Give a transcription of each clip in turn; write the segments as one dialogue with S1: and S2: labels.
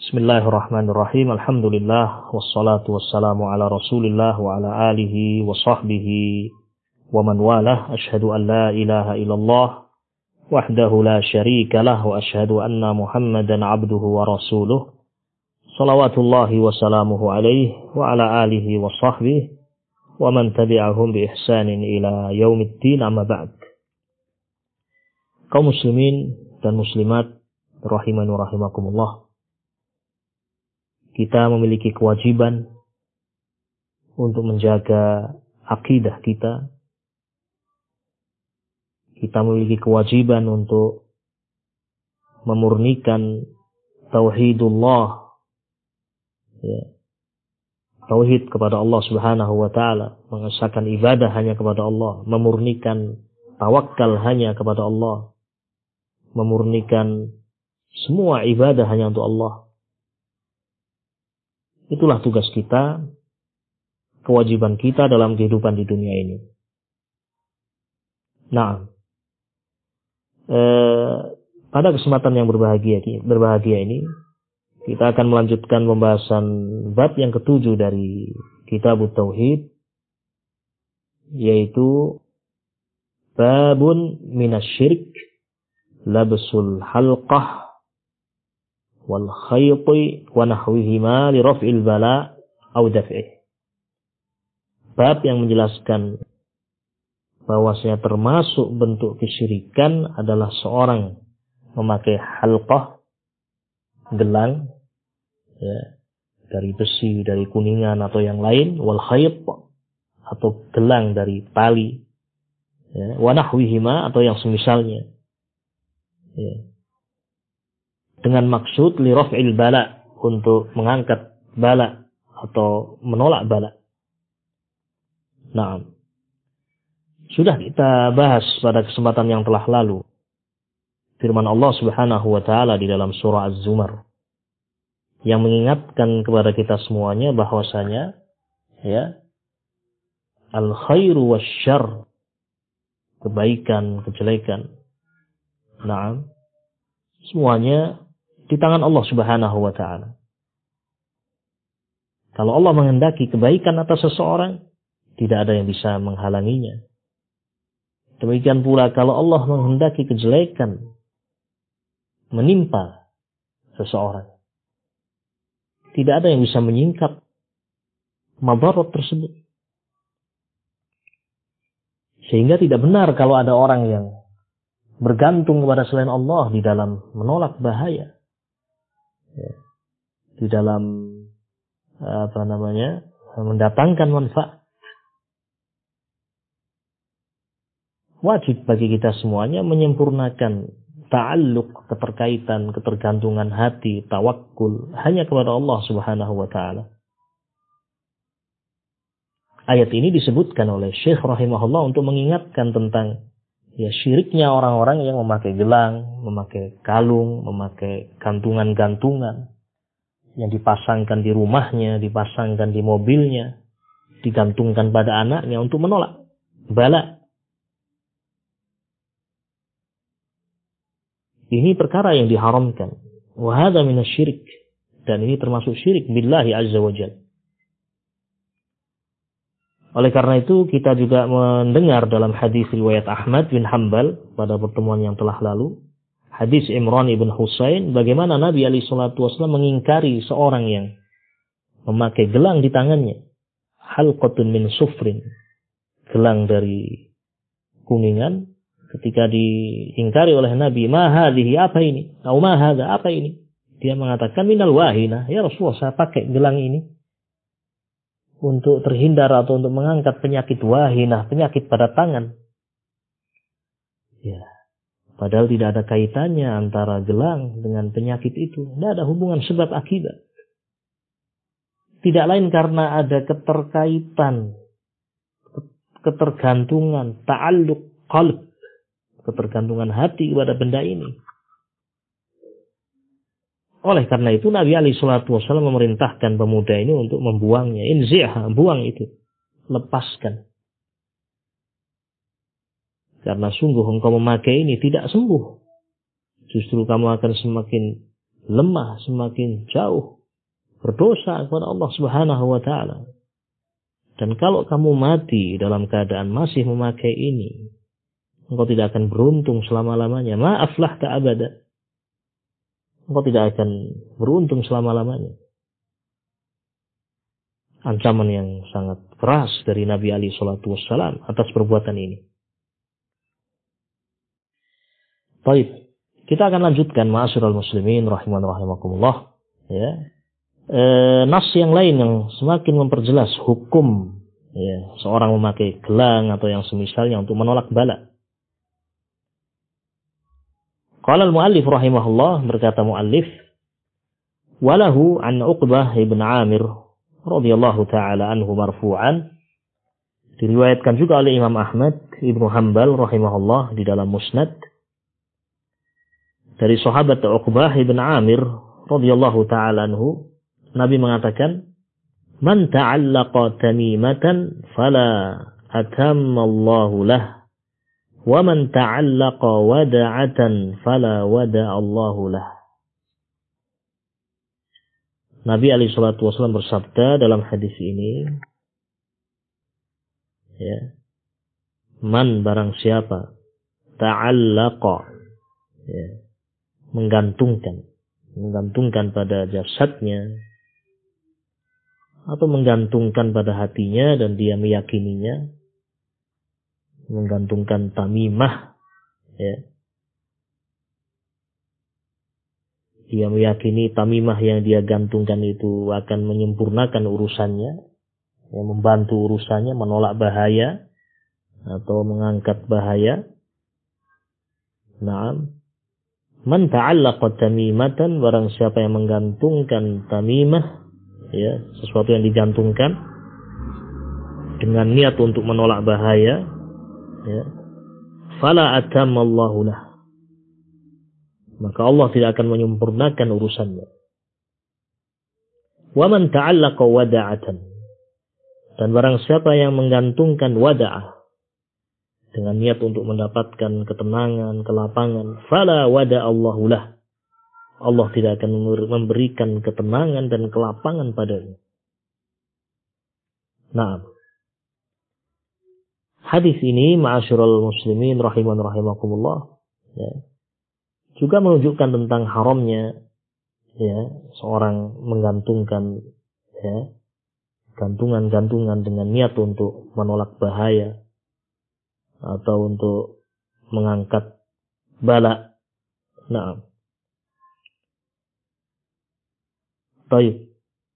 S1: Bismillahirrahmanirrahim. Alhamdulillah wassalatu wassalamu ala Rasulillah wa ala alihi wa sahbihi wa man walah. Asyhadu an la ilaha illallah wahdahu la syarika lah wa asyhadu anna Muhammadan abduhu wa rasuluh. Shalawatullahi wa salamuhu alaihi wa ala alihi wa sahbihi wa man tabi'ahum bi ihsanin ila yaumiddin, amma ba'd. Kaum muslimin dan muslimat rahimani wa rahimakumullah. Kita memiliki kewajiban untuk menjaga akidah kita. Kita memiliki kewajiban untuk memurnikan tauhidullah, ya, tauhid kepada Allah Subhanahu wa taala, mengesahkan ibadah hanya kepada Allah, memurnikan tawakal hanya kepada Allah, memurnikan semua ibadah hanya untuk Allah. Itulah tugas kita, kewajiban kita dalam kehidupan di dunia ini. Nah, pada kesempatan yang berbahagia ini, kita akan melanjutkan pembahasan bab yang ke-7 dari Kitab Tauhid, yaitu babun minasyirik labsul halqah wal khayti wa nahwihima li raf'il bala aw daf'ih. Bab yang menjelaskan bahwasanya termasuk bentuk kesyirikan adalah seorang memakai halqah, gelang, ya, dari besi, dari kuningan atau yang lain, wal khayt atau gelang dari tali, ya, wa nahwihima atau yang semisalnya, ya, dengan maksud li raf'il bala, untuk mengangkat bala atau menolak bala. Nah, sudah kita bahas pada kesempatan yang telah lalu firman Allah Subhanahu wa taala di dalam surah Az-Zumar yang mengingatkan kepada kita semuanya bahwasanya, ya, al khairu wasyarr, kebaikan, kejelekan, nah, semuanya di tangan Allah Subhanahu wa taala. Kalau Allah menghendaki kebaikan atas seseorang, tidak ada yang bisa menghalanginya. Demikian pula kalau Allah menghendaki kejelekan menimpa seseorang, tidak ada yang bisa menyingkap madarat tersebut. Sehingga tidak benar kalau ada orang yang bergantung kepada selain Allah di dalam menolak bahaya, ya, di dalam mendatangkan manfaat. Wajib bagi kita semuanya menyempurnakan ta'alluq, keterkaitan, ketergantungan hati, tawakkul hanya kepada Allah Subhanahu wa taala. Ayat ini disebutkan oleh Syekh rahimahullah untuk mengingatkan tentang, ya, syiriknya orang-orang yang memakai gelang, memakai kalung, memakai gantungan-gantungan yang dipasangkan di rumahnya, dipasangkan di mobilnya, digantungkan pada anaknya untuk menolak bala. Ini perkara yang diharamkan. Wa hadza minasyirik, dan ini termasuk syirik billahi azza wa jalla. Oleh karena itu kita juga mendengar dalam hadis riwayat Ahmad bin Hanbal pada pertemuan yang telah lalu, hadis Imran ibn Husain, bagaimana Nabi alaihi salatu wasallam mengingkari seorang yang memakai gelang di tangannya, halqatun min sufrin, gelang dari kuningan. Ketika diingkari oleh Nabi, ma hadhihi, apa ini? Atau ma hadza, apa ini? Dia mengatakan minal wahina, ya Rasulullah, saya pakai gelang ini untuk terhindar atau untuk mengangkat penyakit wahinah, penyakit pada tangan. Ya, padahal tidak ada kaitannya antara gelang dengan penyakit itu. Tidak ada hubungan sebab akibat. Tidak lain karena ada keterkaitan, ketergantungan, ta'alluq qalb, ketergantungan hati kepada benda ini. Oleh karena itu Nabi alaihi salatu wasallam memerintahkan pemuda ini untuk membuangnya. Inzi'ha, buang itu, lepaskan. Karena sungguh engkau memakai ini tidak sembuh. Justru kamu akan semakin lemah, semakin jauh berdosa kepada Allah Subhanahu wa taala. Dan kalau kamu mati dalam keadaan masih memakai ini, engkau tidak akan beruntung selama-lamanya. Ma aflahta abada. Engkau tidak akan beruntung selama-lamanya. Ancaman yang sangat keras dari Nabi alaihi salatu wassalam atas perbuatan ini. Baik, kita akan lanjutkan ma'asyiral muslimin rahiman rahimakumullah, ya. Nas yang lain yang semakin memperjelas hukum, ya, seorang memakai gelang atau yang semisalnya untuk menolak bala. Qala al-muallif rahimahullah, berkata muallif, walahu an Uqbah ibn Amir radhiyallahu taala anhu marfu'an, diriwayatkan juga oleh Imam Ahmad Ibnu Hanbal rahimahullah di dalam Musnad dari sahabat Uqbah ibn Amir radhiyallahu taala anhu, Nabi mengatakan, man ta'allaqa tamimatan fala atammallahu lah, wa man ta'allaqa wada'atan fala wada'allahu lah. Nabi alaihi salatu wasallam bersabda dalam hadis ini, ya, man barang siapa ta'allaqa, ya, menggantungkan pada jasadnya atau menggantungkan pada hatinya dan dia meyakininya, menggantungkan tamimah, ya. Dia meyakini tamimah yang dia gantungkan itu akan menyempurnakan urusannya, ya, membantu urusannya, menolak bahaya atau mengangkat bahaya. Naam. Man ta'allaqa tamimatan, barang siapa yang menggantungkan tamimah, ya, sesuatu yang digantungkan dengan niat untuk menolak bahaya, ya, fala atammallahu lah, maka Allah tidak akan menyempurnakan urusannya. Wa man ta'allaqa wada'atan, dan barang siapa yang menggantungkan wada'ah dengan niat untuk mendapatkan ketenangan, kelapangan, fala wada'allahu lah, Allah tidak akan memberikan ketenangan dan kelapangan padanya. Nah, hadis ini ma'asyiral muslimin rahiman rahimakumullah, ya, juga menunjukkan tentang haramnya, ya, seorang menggantungkan, ya, gantungan-gantungan dengan niat untuk menolak bahaya atau untuk mengangkat bala. Nah, baik.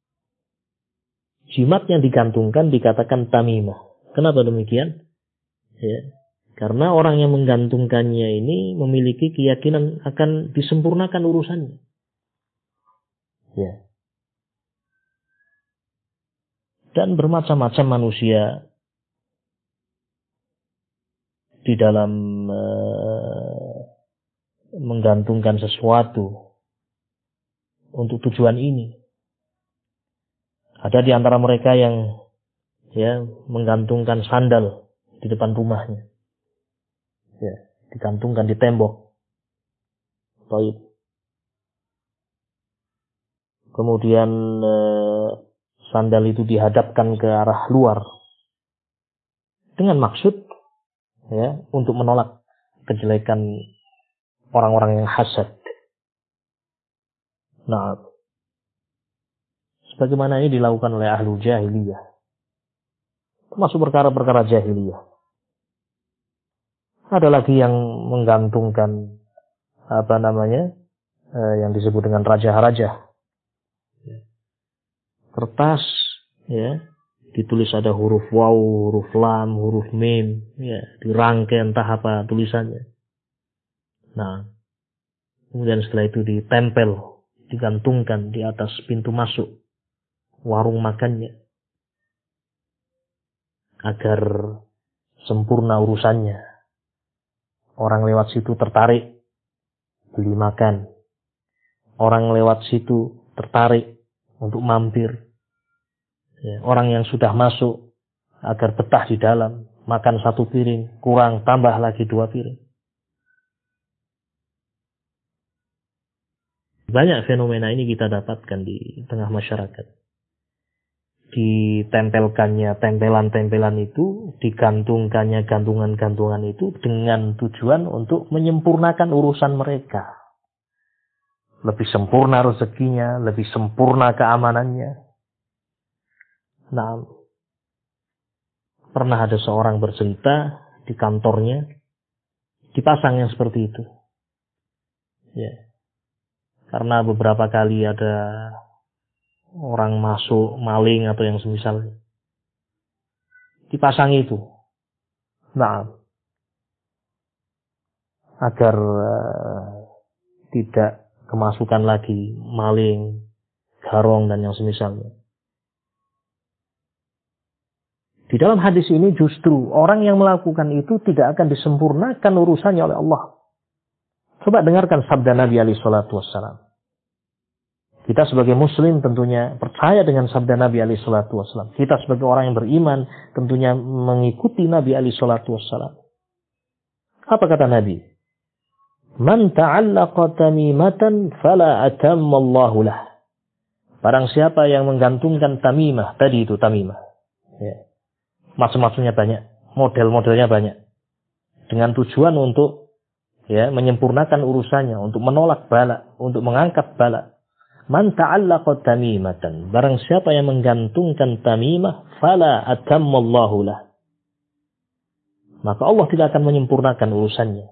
S1: Jimat yang digantungkan dikatakan tamimah. Kenapa demikian? Ya, karena orang yang menggantungkannya ini memiliki keyakinan akan disempurnakan urusannya. Ya. Dan bermacam-macam manusia di dalam menggantungkan sesuatu untuk tujuan ini. Ada di antara mereka yang, ya, menggantungkan sandal di depan rumahnya, ya, digantungkan di tembok. Baik. Kemudian sandal itu dihadapkan ke arah luar dengan maksud, ya, untuk menolak kejelekan orang-orang yang hasad. Nah, sebagaimana ini dilakukan oleh ahlu jahiliyah, termasuk perkara-perkara jahiliyah. Ada lagi yang menggantungkan yang disebut dengan raja-raja, kertas, ya, ditulis ada huruf waw, huruf lam, huruf mim, ya, dirangkai entah apa tulisannya. Nah, kemudian setelah itu ditempel, digantungkan di atas pintu masuk warung makannya agar sempurna urusannya. Orang lewat situ tertarik beli makan. Orang lewat situ tertarik untuk mampir. Ya, orang yang sudah masuk agar betah di dalam, makan 1 piring, kurang tambah lagi 2 piring. Banyak fenomena ini kita dapatkan di tengah masyarakat. Ditempelkannya tempelan-tempelan itu, digantungkannya gantungan-gantungan itu dengan tujuan untuk menyempurnakan urusan mereka. Lebih sempurna rezekinya, lebih sempurna keamanannya. Nah, pernah ada seorang bercerita di kantornya, dipasang yang seperti itu. Ya. Karena beberapa kali ada orang masuk, maling atau yang semisal, dipasang itu. Nah, agar tidak kemasukan lagi maling, garong dan yang semisalnya. Di dalam hadis ini justru orang yang melakukan itu tidak akan disempurnakan urusannya oleh Allah. Coba dengarkan sabda Nabi alaihi salatu wassalam. Kita sebagai muslim tentunya percaya dengan sabda Nabi alaihi salatu wassalam. Kita sebagai orang yang beriman tentunya mengikuti Nabi alaihi salatu wassalam. Apa kata Nabi? Man ta'allaqa tamimatan fala atammallahu lah. Barang siapa yang menggantungkan tamimah, tadi itu tamimah. Ya. Macam-macamnya banyak, model-modelnya banyak. Dengan tujuan untuk menyempurnakan urusannya, untuk menolak bala, untuk mengangkat bala. Man ta'allaqa tamimatan. Barang siapa yang menggantungkan tamimah, fala atammallahu lah. Maka Allah tidak akan menyempurnakan urusannya.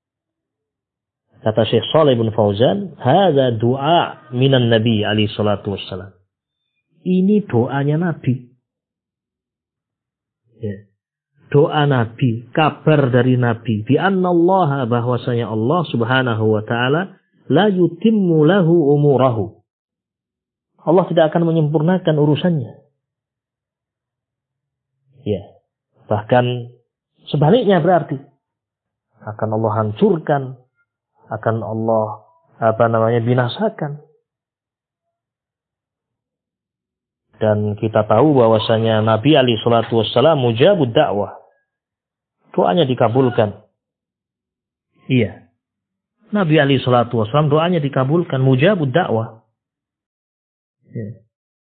S1: Kata Syekh Shalih bin Fauzan, hadza du'a minan Nabi alaihi salatu wassalam. Ini doanya Nabi. Ya. Doa Nabi, kabar dari Nabi, bi annallaha, bahwasanya Allah Subhanahu wa taala la yutimmu lahu umurahu. Allah tidak akan menyempurnakan urusannya. Ya. Bahkan sebaliknya berarti akan Allah hancurkan, akan Allah binasakan. Dan kita tahu bahwasanya Nabi alaihi salatu wassalam mujabud dakwah. Doanya dikabulkan. Iya. Nabi alaihi salatu wassalam doanya dikabulkan, mujabud dakwah. Ya.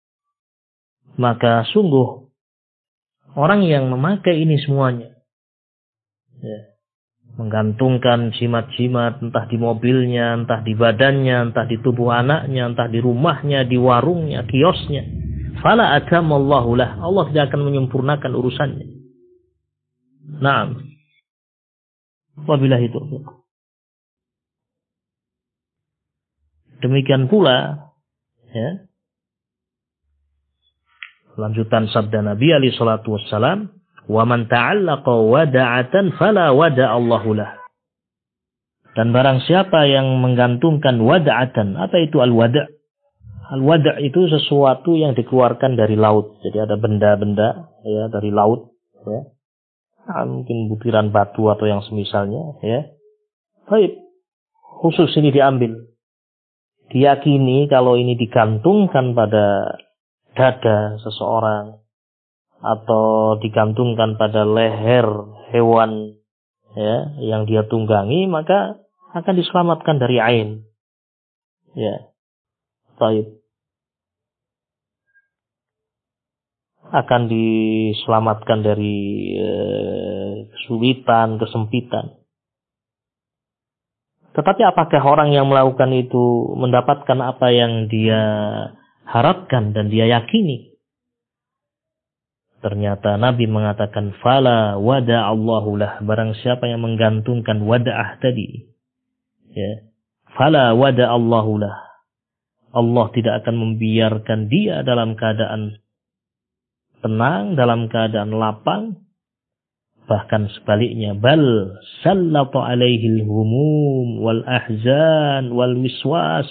S1: Maka sungguh orang yang memakai ini semuanya, ya, menggantungkan jimat-jimat entah di mobilnya, entah di badannya, entah di tubuh anaknya, entah di rumahnya, di warungnya, kiosnya, fala atamallahu lah. Allah tidak akan menyempurnakan urusannya. Naam. Wabillahi taufiq. Demikian pula, ya, lanjutan sabda Nabi alaihi salatu wassalam, wa man ta'allaqa wada'atan fala wada'allahu lah. Dan barang siapa yang menggantungkan wada'atan, apa itu al-wada'? Al-wada' itu sesuatu yang dikeluarkan dari laut. Jadi ada benda-benda ya dari laut, ya. Mungkin butiran batu atau yang semisalnya, ya. Baik, khusus ini diambil. Diyakini kalau ini digantungkan pada dada seseorang atau digantungkan pada leher hewan, ya, yang dia tunggangi, maka akan diselamatkan dari ain. Ya. Baik. Akan diselamatkan dari kesulitan, kesempitan. Tetapi apakah orang yang melakukan itu mendapatkan apa yang dia harapkan dan dia yakini? Ternyata Nabi mengatakan fala wada'allahu lah. Barang siapa yang menggantungkan wada'ah tadi, ya, fala wada'allahu lah. Allah tidak akan membiarkan dia dalam keadaan tenang, dalam keadaan lapang. Bahkan sebaliknya, bal sallata alaihil humum wal ahzan wal wiswas.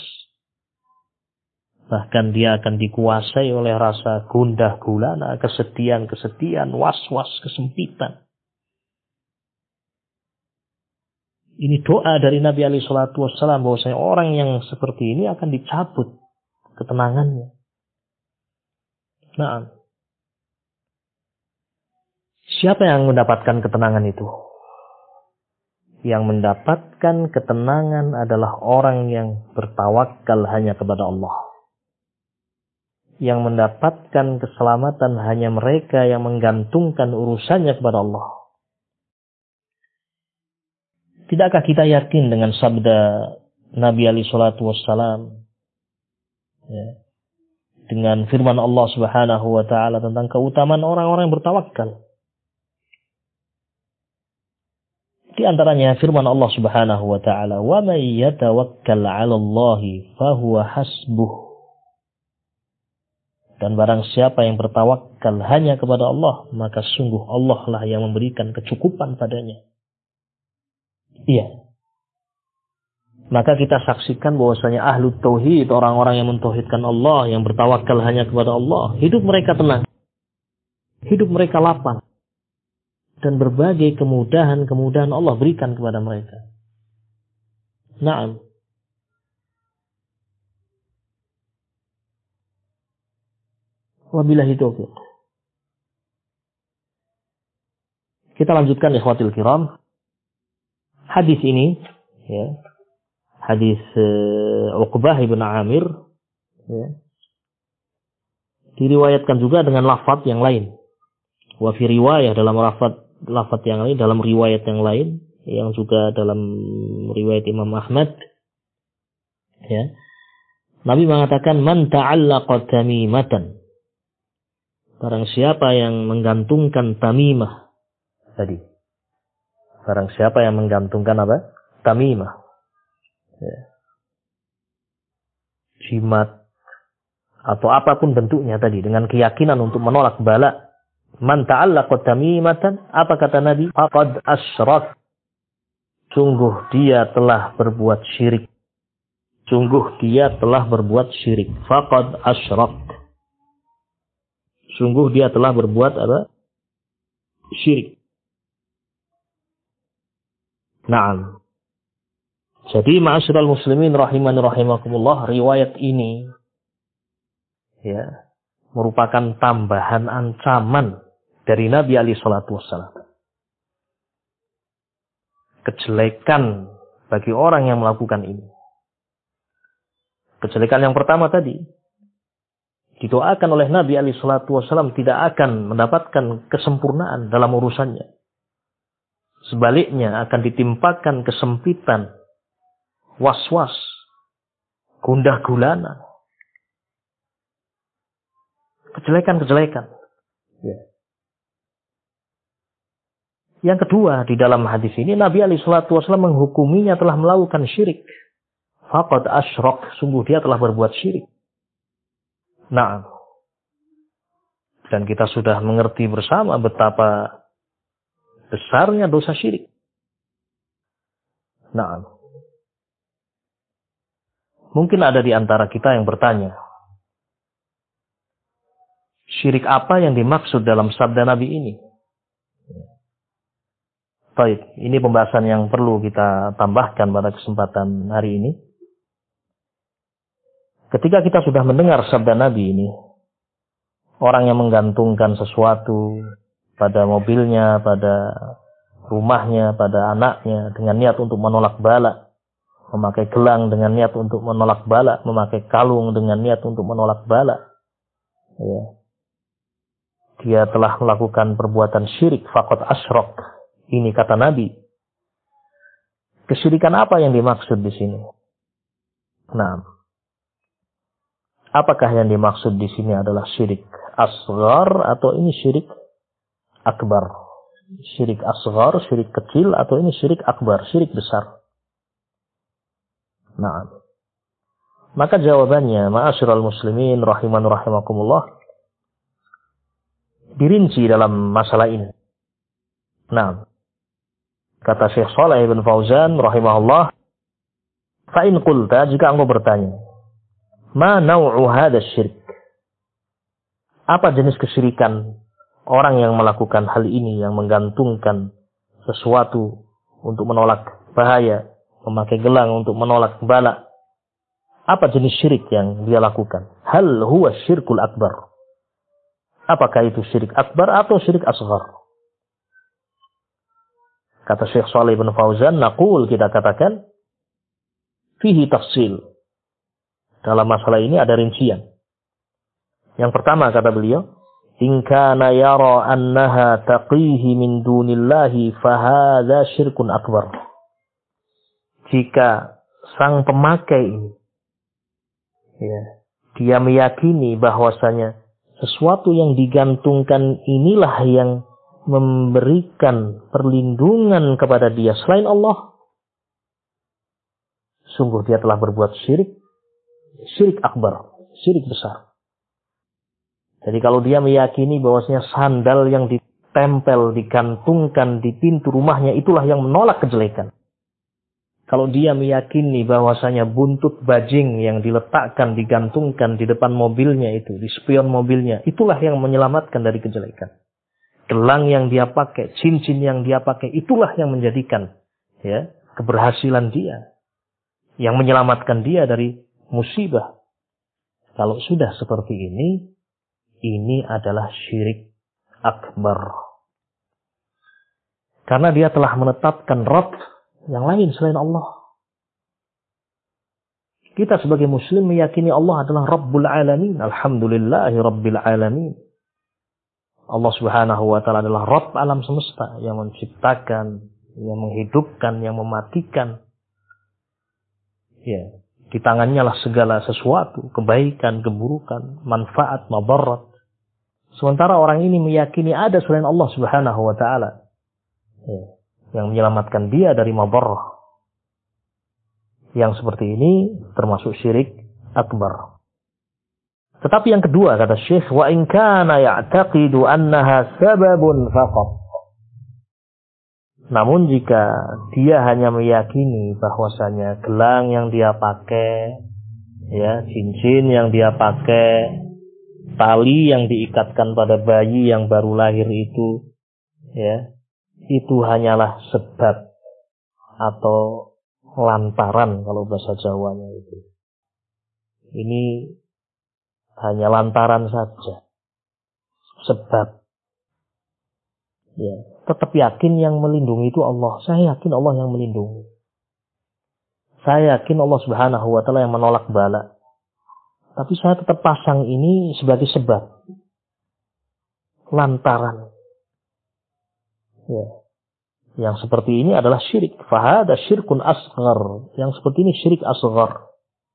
S1: Bahkan dia akan dikuasai oleh rasa gundah gulana, kesedihan, was-was, kesempitan. Ini doa dari Nabi alaihi salatu wassalam bahwasanya orang yang seperti ini akan dicabut ketenangannya. Nah, siapa yang mendapatkan ketenangan itu? Yang mendapatkan ketenangan adalah orang yang bertawakal hanya kepada Allah. Yang mendapatkan keselamatan hanya mereka yang menggantungkan urusannya kepada Allah. Tidakkah kita yakin dengan sabda Nabi alaihi salatu wassalam, ya, dengan firman Allah Subhanahu wa taala tentang keutamaan orang-orang yang bertawakal? Di antaranya firman Allah Subhanahu wa taala, "Wa may yatawakkal 'ala Allahi fahuwa hasbuh." Dan barang siapa yang bertawakal hanya kepada Allah, maka sungguh Allah lah yang memberikan kecukupan padanya. Iya. Maka kita saksikan bahwasanya ahlu tauhid, orang-orang yang mentauhidkan Allah, yang bertawakal hanya kepada Allah, hidup mereka tenang. Hidup mereka lapang. Dan berbagai kemudahan-kemudahan Allah berikan kepada mereka. Naam. Wabillahi taufiq. Kita lanjutkan ikhwatil kiram. Hadis ini, ya, hadis Uqbah ibn Amir, ya, diriwayatkan juga dengan lafaz yang lain. Wa fi riwayah, dalam lafaz yang lain, dalam riwayat yang lain, yang juga dalam riwayat Imam Ahmad, ya, Nabi mengatakan, man ta'allaqa tamimatan, barang siapa yang menggantungkan tamimah tadi, barang siapa yang menggantungkan apa? Tamimah, ya, jimat atau apapun bentuknya tadi, dengan keyakinan untuk menolak bala. Man ta'allaqa tamimatan, apa kata Nabi? Faqad asyrak. Sungguh dia telah berbuat syirik. Sungguh dia telah berbuat syirik. Faqad asyrak. Sungguh dia telah berbuat apa? Syirik. Naam. Jadi ma'asyiral muslimin rahimani rahimakumullah, riwayat ini, ya, merupakan tambahan ancaman dari Nabi alaihi salatu wassalam. Kejelekan bagi orang yang melakukan ini. Kejelekan yang pertama tadi, didoakan oleh Nabi alaihi salatu wassalam tidak akan mendapatkan kesempurnaan dalam urusannya. Sebaliknya akan ditimpakan kesempitan, was-was, gundah gulana. Kejelekan-kejelekan. Ya. Yang kedua, di dalam hadis ini Nabi alaihi salatu wasallam menghukuminya telah melakukan syirik. Faqad asyrak, sungguh dia telah berbuat syirik. Nah, dan kita sudah mengerti bersama betapa besarnya dosa syirik. Nah, mungkin ada di antara kita yang bertanya, syirik apa yang dimaksud dalam sabda Nabi ini? Baik, ini pembahasan yang perlu kita tambahkan pada kesempatan hari ini. Ketika kita sudah mendengar sabda Nabi ini, orang yang menggantungkan sesuatu pada mobilnya, pada rumahnya, pada anaknya, dengan niat untuk menolak bala, memakai gelang dengan niat untuk menolak bala, memakai kalung dengan niat untuk menolak bala, ya, dia telah melakukan perbuatan syirik. Faqad asyrak. Ini kata Nabi. Kesyirikan apa yang dimaksud di sini? Nah, apakah yang dimaksud di sini adalah syirik asghar atau ini syirik akbar? Syirik asghar, syirik kecil, atau ini syirik akbar, syirik besar? Nah, maka jawabannya, ma'asyiral muslimin rahiman rahimakumullah, dirinci dalam masalah ini. Nah, kata Syekh Shalih bin Fauzan rahimahullah, fa in qulta, jika engkau bertanya, ma naw'u hadzal syirik? Apa jenis kesyirikan orang yang melakukan hal ini, yang menggantungkan sesuatu untuk menolak bahaya, memakai gelang untuk menolak bala? Apa jenis syirik yang dia lakukan? Hal huwa syirkul akbar? Apakah itu syirik akbar atau syirik asghar? Kata Syekh Shalih bin Fauzan, naqul, kita katakan, fihi tafsil. Dalam masalah ini ada rincian. Yang pertama kata beliau, in kana yara annaha taqihi min dunillahi fahadha syirkun akbar. Jika sang pemakai ini, ya, dia meyakini bahwasanya sesuatu yang digantungkan inilah yang memberikan perlindungan kepada dia selain Allah, sungguh dia telah berbuat syirik akbar, syirik besar. Jadi kalau dia meyakini bahwasanya sandal yang ditempel, digantungkan di pintu rumahnya itulah yang menolak kejelekan. Kalau dia meyakini bahwasanya buntut bajing yang diletakkan, digantungkan di depan mobilnya itu, di spion mobilnya, itulah yang menyelamatkan dari kejelekan. Gelang yang dia pakai, cincin yang dia pakai, itulah yang menjadikan, ya, keberhasilan dia, yang menyelamatkan dia dari musibah. Kalau sudah seperti ini adalah syirik akbar. Karena dia telah menetapkan Rabb yang lain selain Allah. Kita sebagai muslim meyakini Allah adalah Rabbul Alamin. Alhamdulillahi Rabbil Alamin. Allah subhanahu wa ta'ala adalah Rabb alam semesta yang menciptakan, yang menghidupkan, yang mematikan. Ya, di tangannya lah segala sesuatu, kebaikan, keburukan, manfaat, mabarat. Sementara orang ini meyakini ada selain Allah subhanahu wa ta'ala, ya, yang menyelamatkan dia dari mabarrah. Yang seperti ini termasuk syirik akbar. Tetapi yang kedua kata Syekh, wa in kana ya'taqidu annaha sababun faqat. Namun jika dia hanya meyakini bahwasanya gelang yang dia pakai, ya, cincin yang dia pakai, tali yang diikatkan pada bayi yang baru lahir itu, ya, itu hanyalah sebab atau lantaran kalau bahasa Jawanya itu. Ini hanya lantaran saja. Sebab. Ya, tetap yakin yang melindungi itu Allah. Saya yakin Allah yang melindungi. Saya yakin Allah subhanahu wa ta'ala yang menolak bala. Tapi saya tetap pasang ini sebagai sebab. Lantaran. Ya. Yang seperti ini adalah syirik. Fahada syirkun asghar. Yang seperti ini syirik asghar.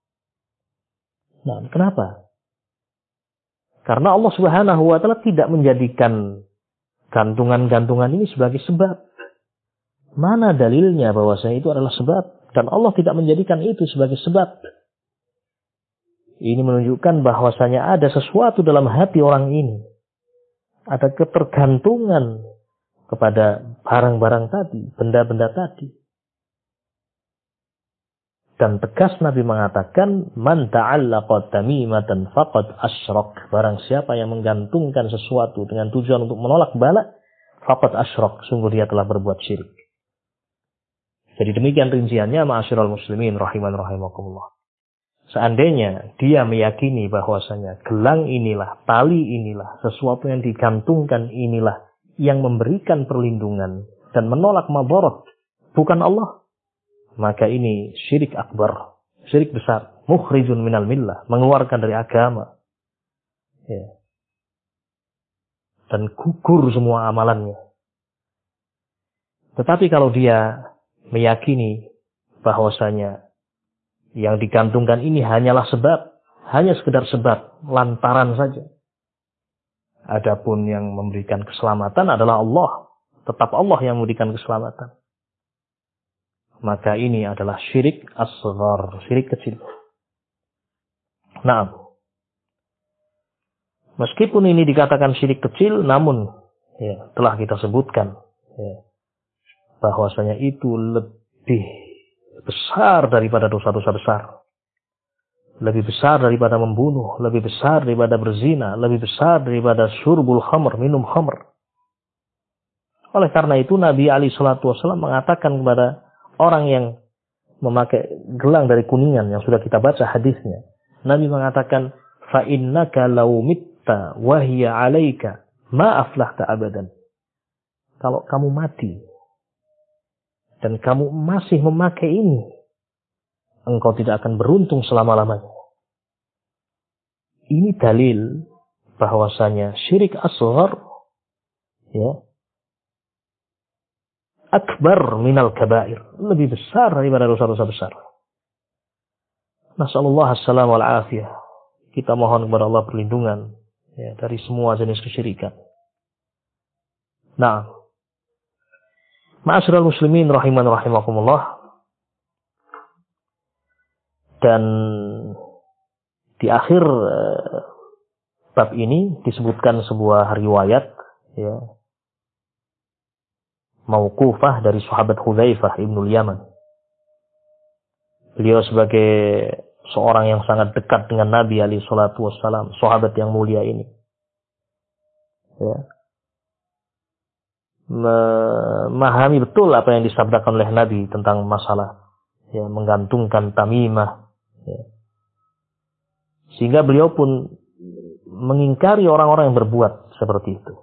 S1: Nah, kenapa? Karena Allah subhanahu wa ta'ala tidak menjadikan gantungan-gantungan ini sebagai sebab. Mana dalilnya bahwasanya itu adalah sebab? Dan Allah tidak menjadikan itu sebagai sebab. Ini menunjukkan bahwasanya ada sesuatu dalam hati orang ini. Ada ketergantungan kepada barang-barang tadi, benda-benda tadi. Dan tegas Nabi mengatakan, man ta'allaqa tamimatan faqad asyrak. Barang siapa yang menggantungkan sesuatu dengan tujuan untuk menolak bala, faqad asyrak. Sungguh dia telah berbuat syirik. Jadi demikian rinciannya, ma'asyiral muslimin rahiman rahimakumullah. Seandainya dia meyakini bahwasanya gelang inilah, tali inilah, sesuatu yang digantungkan inilah yang memberikan perlindungan dan menolak mabarat, bukan Allah, maka ini syirik akbar, syirik besar, mukhrijun minal millah, mengeluarkan dari agama, ya. Dan gugur semua amalannya. Tetapi kalau dia meyakini bahwasanya yang digantungkan ini hanyalah sebab, hanya sekedar sebab, lantaran saja. Adapun yang memberikan keselamatan adalah Allah, tetap Allah yang memberikan keselamatan. Maka ini adalah syirik asghar, syirik kecil. Nah, meskipun ini dikatakan syirik kecil, namun ya, telah kita sebutkan ya, bahwasanya itu lebih besar daripada dosa-dosa besar. Lebih besar daripada membunuh, lebih besar daripada berzina, lebih besar daripada syurbul khamr, minum khamr. Oleh karena itu Nabi alaihi salatu wasallam mengatakan kepada orang yang memakai gelang dari kuningan yang sudah kita baca hadisnya, Nabi mengatakan, fa innaka law mitta wa hiya 'alaika ma aflahta abadan. Kalau kamu mati dan kamu masih memakai ini, engkau tidak akan beruntung selama-lamanya. Ini dalil bahwasanya syirik asghar ya akbar minal kabair, lebih besar daripada dosa-dosa besar. Nasallallahu assalam wal afiyah. Kita mohon kepada Allah perlindungan ya dari semua jenis kesyirikan. Nah, ma'asyiral muslimin rahiman rahimakumullah. Dan di akhir bab ini disebutkan sebuah riwayat ya mauqufah dari sahabat Hudzaifah ibnul Yaman. Beliau sebagai seorang yang sangat dekat dengan Nabi alaihi salatu wassalam, sahabat yang mulia ini. Ya. Memahami betul apa yang disabdakan oleh Nabi tentang masalah ya, menggantungkan tamimah. Ya. Sehingga beliau pun mengingkari orang-orang yang berbuat seperti itu.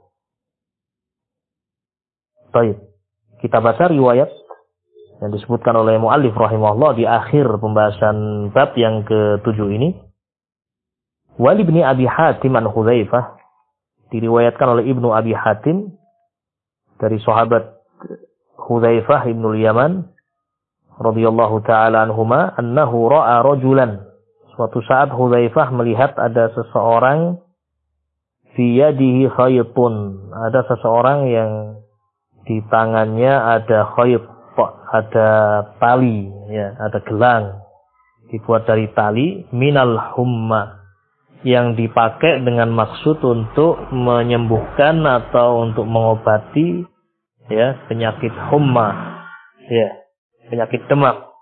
S1: Baik, kita baca riwayat yang disebutkan oleh muallif rahimahullah di akhir pembahasan bab yang ke-7 ini. Wali bin Abi Hatim an Hudzaifah, diriwayatkan oleh Ibnu Abi Hatim dari sahabat Hudzaifah ibnul Yaman radhiyallahu taala anhuma annahu ra'a rajulan. Suatu saat Hudzaifah melihat ada seseorang fi yadihi khaytun, ada seseorang yang di tangannya ada khayt, ada tali ya, ada gelang dibuat dari tali minal humma, yang dipakai dengan maksud untuk menyembuhkan atau untuk mengobati ya penyakit humma ya, penyakit demam.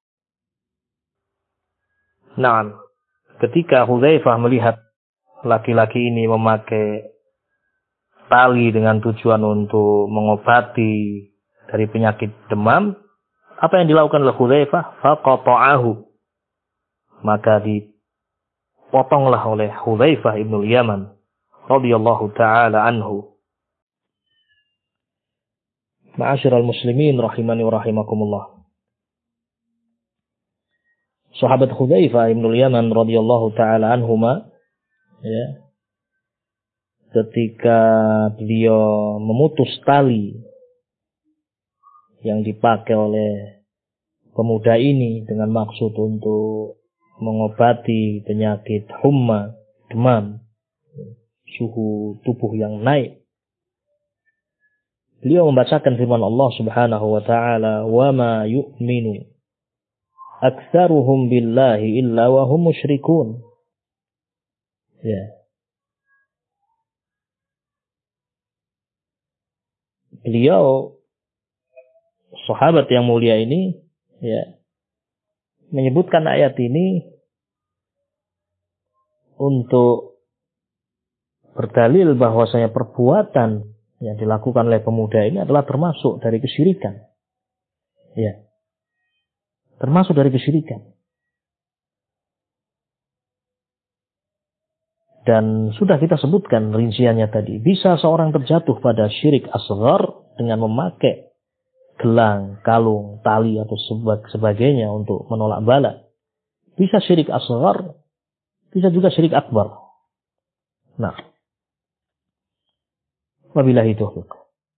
S1: Nah, ketika Hudzaifah melihat laki-laki ini memakai tali dengan tujuan untuk mengobati dari penyakit demam, apa yang dilakukan oleh Hudzaifah? Faqata'ahu, maka dipotonglah oleh Hudzaifah ibnul Yaman radhiyallahu taala anhu. Ma'asyiral muslimin rahimani wa rahimakumullah. Sahabat Hudzaifah ibnul Yaman radhiyallahu taala anhuma ya, ketika beliau memutus tali yang dipakai oleh pemuda ini dengan maksud untuk mengobati penyakit humma, demam, suhu tubuh yang naik, beliau membacakan firman Allah Subhanahu wa taala, "Wa ma yu'minu aktsaruhum billahi illa wa hum musyrikun." Ya. Beliau sahabat yang mulia ini ya menyebutkan ayat ini untuk berdalil bahwasanya perbuatan yang dilakukan oleh pemuda ini adalah termasuk dari kesyirikan. Ya. Termasuk dari kesyirikan. Dan sudah kita sebutkan rinciannya tadi. Bisa seorang terjatuh pada syirik asghar dengan memakai gelang, kalung, tali atau sebagainya untuk menolak bala. Bisa syirik asghar, bisa juga syirik akbar. Nah, wabillahi taufiq.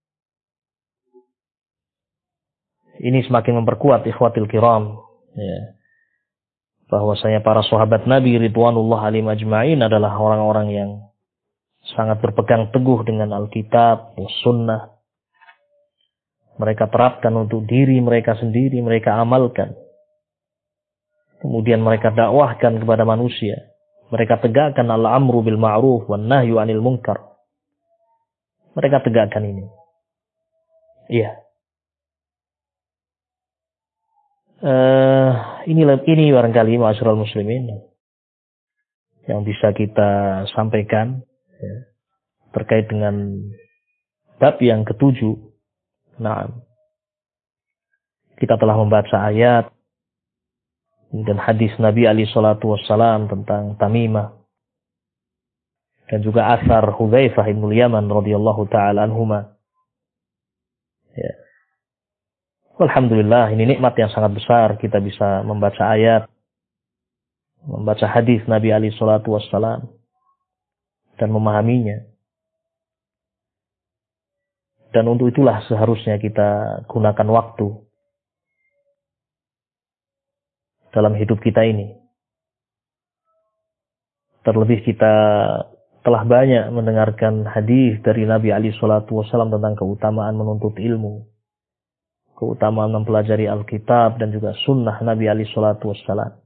S1: Ini semakin memperkuat ikhwatil kiram ya, bahwasanya para sahabat Nabi ridwanullah alaihim ajma'in adalah orang-orang yang sangat berpegang teguh dengan Alkitab, Sunnah. Mereka terapkan untuk diri mereka sendiri, mereka amalkan. Kemudian mereka dakwahkan kepada manusia. Mereka tegakkan al-amru bil ma'ruf wan nahyu 'anil munkar. Mereka tegakkan ini. Iya. Ini barangkali ma'asyiral muslimin yang bisa kita sampaikan ya, terkait dengan bab yang ke-7. Nah, kita telah membaca ayat dan hadis Nabi alaihi salatu wassalam tentang tamimah dan juga asar Hudzaifah ibnul Yaman radhiyallahu taala anhuma. Ya. Alhamdulillah, ini nikmat yang sangat besar. Kita bisa membaca ayat, membaca hadis Nabi alaihi salatu wassalam, dan memahaminya. Dan untuk itulah seharusnya kita gunakan waktu dalam hidup kita ini. Terlebih kita telah banyak mendengarkan hadis dari Nabi alaihi salatu wassalam tentang keutamaan menuntut ilmu, keutamaan mempelajari Alkitab dan juga sunnah Nabi alaihi salatu wassalam.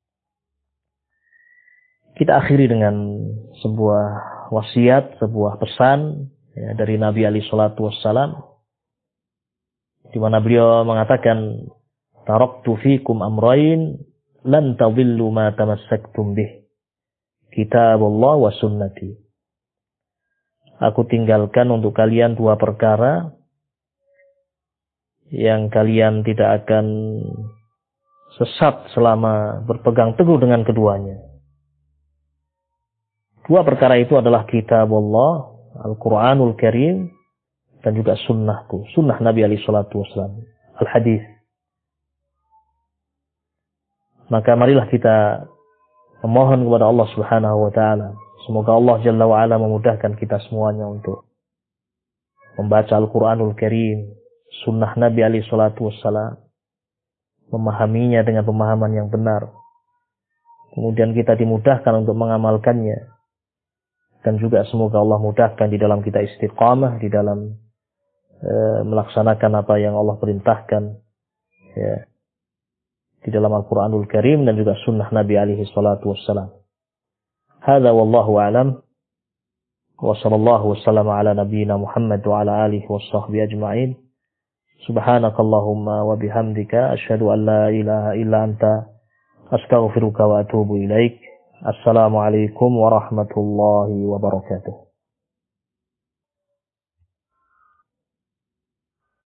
S1: Kita akhiri dengan sebuah wasiat, sebuah pesan ya, dari Nabi alaihi salatu wassalam, di mana beliau mengatakan, taraktu fikum amrayn lan tadillu ma tamassaktum bih, kitabullah wa sunnati. Aku tinggalkan untuk kalian dua perkara yang kalian tidak akan sesat selama berpegang teguh dengan keduanya. Dua perkara itu adalah kitabullah, Al-Quranul Karim, dan juga sunnahku, sunnah Nabi alaihi salatu wassalam, al-hadis. Maka marilah kita memohon kepada Allah Subhanahu wa taala, semoga Allah Jalla wa Ala memudahkan kita semuanya untuk membaca Al-Quranul Karim, sunnah Nabi alaihi salatu wassalam, memahaminya dengan pemahaman yang benar. Kemudian kita dimudahkan untuk mengamalkannya. Dan juga semoga Allah mudahkan di dalam kita istiqamah, di dalam melaksanakan apa yang Allah perintahkan ya, di dalam Al-Quranul Karim dan juga sunnah Nabi alaihi salatu wassalam. Hadza wallahu a'lam. Wa sallallahu wasallam ala nabiyyina Muhammad wa ala alihi wa sahbihi ajma'in. Subhanakallahumma wa bihamdika asyhadu an la ilaha illa anta astaghfiruka wa atubu ilaik. Assalamualaikum warahmatullahi wabarakatuh.